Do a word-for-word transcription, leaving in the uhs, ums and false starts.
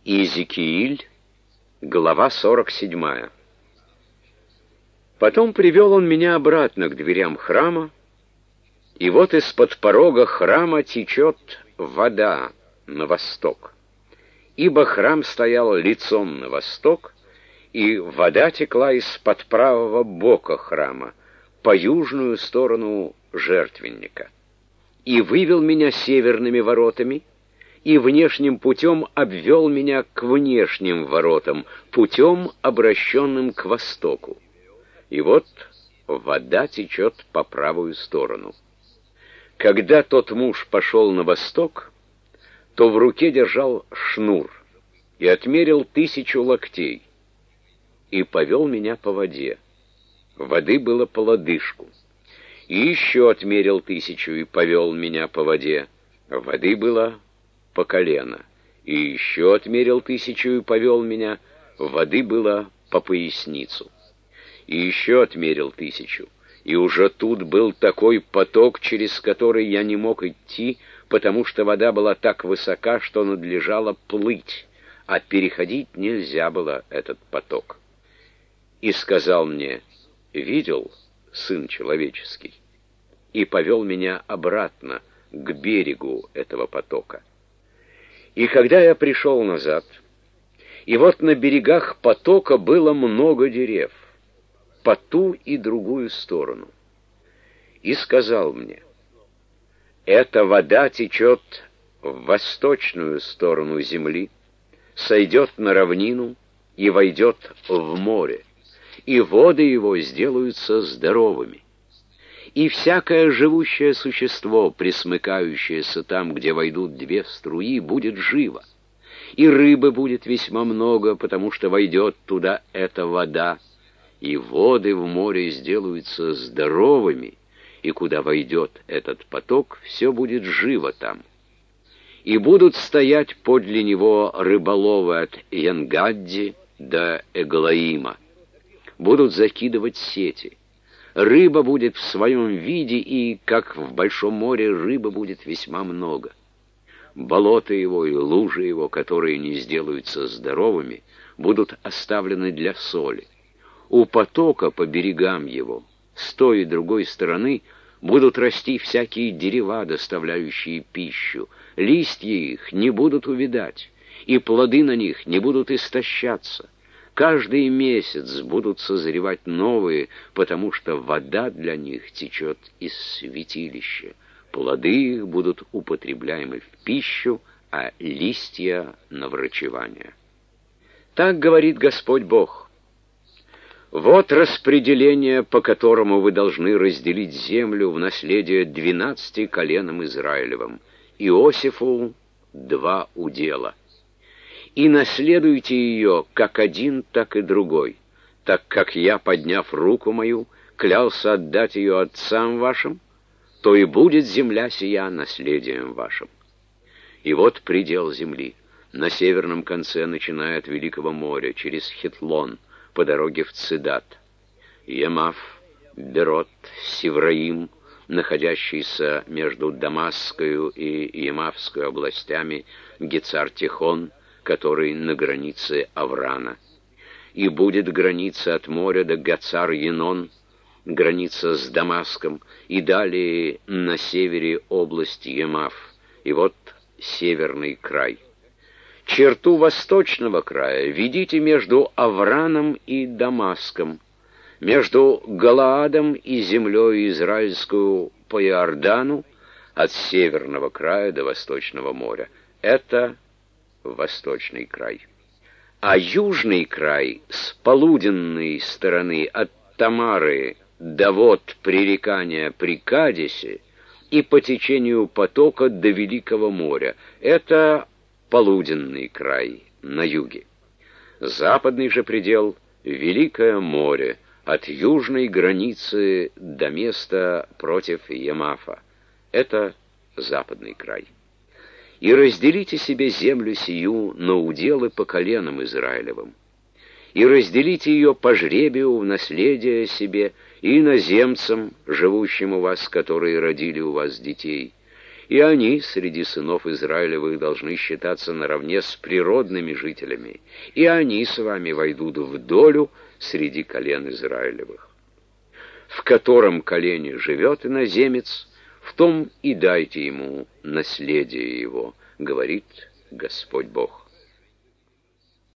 Иезекииль, глава сорок седьмая. Потом привел он меня обратно к дверям храма, и вот из-под порога храма течет вода на восток. Ибо храм стоял лицом на восток, и вода текла из-под правого бока храма, по южную сторону жертвенника. И вывел меня северными воротами, и внешним путем обвел меня к внешним воротам, путем, обращенным к востоку. И вот вода течет по правую сторону. Когда тот муж пошел на восток, то в руке держал шнур и отмерил тысячу локтей, и повел меня по воде. Воды было по лодыжку. И еще отмерил тысячу и повел меня по воде. Воды было по колено. И еще отмерил тысячу и повел меня. Воды было по поясницу. И еще отмерил тысячу. И уже тут был такой поток, через который я не мог идти, потому что вода была так высока, что надлежало плыть, а переходить нельзя было этот поток. И сказал мне: «Видел, Сын человеческий?» И повел меня обратно к берегу этого потока. И когда я пришел назад, и вот на берегах потока было много дерев, по ту и другую сторону. И сказал мне: «Эта вода течет в восточную сторону земли, сойдет на равнину и войдет в море, и воды его сделаются здоровыми. И всякое живущее существо, пресмыкающееся там, где войдут две струи, будет живо. И рыбы будет весьма много, потому что войдет туда эта вода, и воды в море сделаются здоровыми, и куда войдет этот поток, все будет живо там. И будут стоять подле него рыболовы от Янгадди до Эглаима, будут закидывать сети. Рыба будет в своем виде, и, как в большом море, рыба будет весьма много. Болота его и лужи его, которые не сделаются здоровыми, будут оставлены для соли. У потока по берегам его, с той и другой стороны, будут расти всякие дерева, доставляющие пищу. Листья их не будут увядать, и плоды на них не будут истощаться. Каждый месяц будут созревать новые, потому что вода для них течет из святилища. Плоды их будут употребляемы в пищу, а листья — на врачевание. Так говорит Господь Бог. Вот распределение, по которому вы должны разделить землю в наследие двенадцати коленам Израилевым. Иосифу два удела. И наследуйте ее, как один, так и другой, так как я, подняв руку мою, клялся отдать ее отцам вашим, то и будет земля сия наследием вашим. И вот предел земли, на северном конце, начиная от Великого моря, через Хитлон, по дороге в Цидат. Емаф, Берот, Севраим, находящийся между Дамасскою и Емафской областями, Гецар-Тихон, который на границе Аврана. И будет граница от моря до Гацар-Енон, граница с Дамаском, и далее на севере область Емаф, и вот северный край. Черту восточного края ведите между Авраном и Дамаском, между Галаадом и землей израильскую по Иордану, от северного края до восточного моря. Это восточный край. А южный край с полуденной стороны от Тамары до вод пререкания при Кадесе и по течению потока до Великого моря. Это полуденный край на юге. Западный же предел — Великое море, от южной границы до места против Емафа. Это западный край. И разделите себе землю сию на уделы по коленам Израилевым, и разделите ее по жребию в наследие себе и иноземцам, живущим у вас, которые родили у вас детей, и они среди сынов Израилевых должны считаться наравне с природными жителями, и они с вами войдут в долю среди колен Израилевых. В котором колене живет иноземец, в том и дайте ему наследие его, говорит Господь Бог.